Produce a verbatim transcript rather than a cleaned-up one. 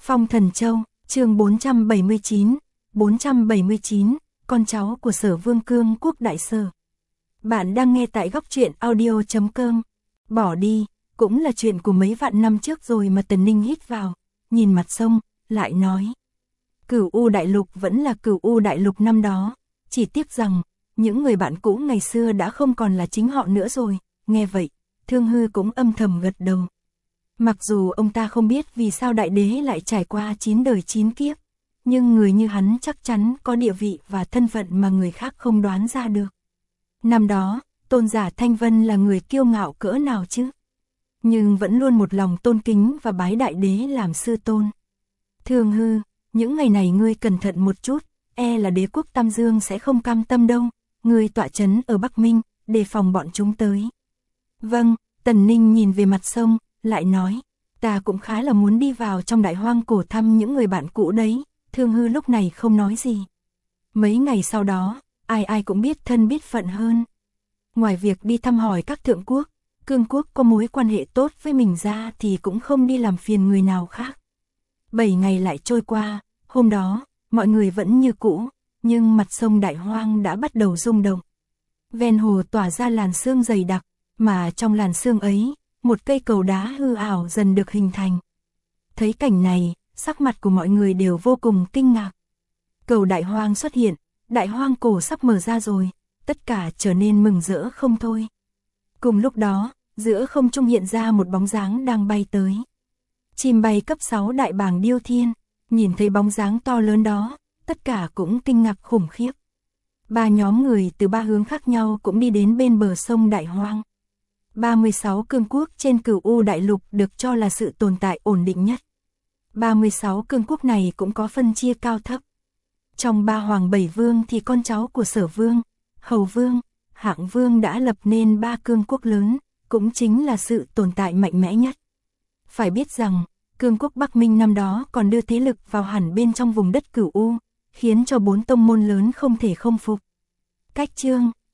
Phong Thần Châu, chương bốn trăm bảy mươi chín, bốn trăm bảy mươi chín, con cháu của Sở Vương Cương Quốc Đại Sở. Bạn đang nghe tại góc truyện audio chấm com. Bỏ đi, cũng là chuyện của mấy vạn năm trước rồi mà. Tần Ninh hít vào, nhìn mặt sông, lại nói. Cửu U Đại Lục vẫn là Cửu U Đại Lục năm đó, chỉ tiếc rằng, những người bạn cũ ngày xưa đã không còn là chính họ nữa rồi. Nghe vậy, Thương Hư cũng âm thầm gật đầu. Mặc dù ông ta không biết vì sao đại đế lại trải qua chín đời chín kiếp, nhưng người như hắn chắc chắn có địa vị và thân phận mà người khác không đoán ra được. Năm đó, tôn giả Thanh Vân là người kiêu ngạo cỡ nào chứ? Nhưng vẫn luôn một lòng tôn kính và bái đại đế làm sư tôn. Thương Hư, những ngày này ngươi cẩn thận một chút, e là đế quốc Tam Dương sẽ không cam tâm đâu. Ngươi tọa trấn ở Bắc Minh, đề phòng bọn chúng tới. Vâng, Tần Ninh nhìn về mặt sông, lại nói, ta cũng khá là muốn đi vào trong đại hoang cổ thăm những người bạn cũ đấy. Thương Hư lúc này không nói gì. Mấy ngày sau đó, ai ai cũng biết thân biết phận hơn. Ngoài việc đi thăm hỏi các thượng quốc, cương quốc có mối quan hệ tốt với mình ra thì cũng không đi làm phiền người nào khác. Bảy ngày lại trôi qua, hôm đó, mọi người vẫn như cũ, nhưng mặt sông đại hoang đã bắt đầu rung động. Ven hồ tỏa ra làn sương dày đặc, mà trong làn sương ấy, một cây cầu đá hư ảo dần được hình thành. Thấy cảnh này, sắc mặt của mọi người đều vô cùng kinh ngạc. Cầu đại hoang xuất hiện, đại hoang cổ sắp mở ra rồi, tất cả trở nên mừng rỡ không thôi. Cùng lúc đó, giữa không trung hiện ra một bóng dáng đang bay tới. Chim bay cấp sáu đại bàng điêu thiên, nhìn thấy bóng dáng to lớn đó, tất cả cũng kinh ngạc khủng khiếp. Ba nhóm người từ ba hướng khác nhau cũng đi đến bên bờ sông đại hoang. ba mươi sáu cương quốc trên Cửu U Đại Lục được cho là sự tồn tại ổn định nhất. ba mươi sáu cương quốc này cũng có phân chia cao thấp. Trong ba hoàng bảy vương thì con cháu của Sở Vương, Hầu Vương, Hạng Vương đã lập nên ba cương quốc lớn, cũng chính là sự tồn tại mạnh mẽ nhất. Phải biết rằng, cương quốc Bắc Minh năm đó còn đưa thế lực vào hẳn bên trong vùng đất Cửu U, khiến cho bốn tông môn lớn không thể không phục. Cách chương,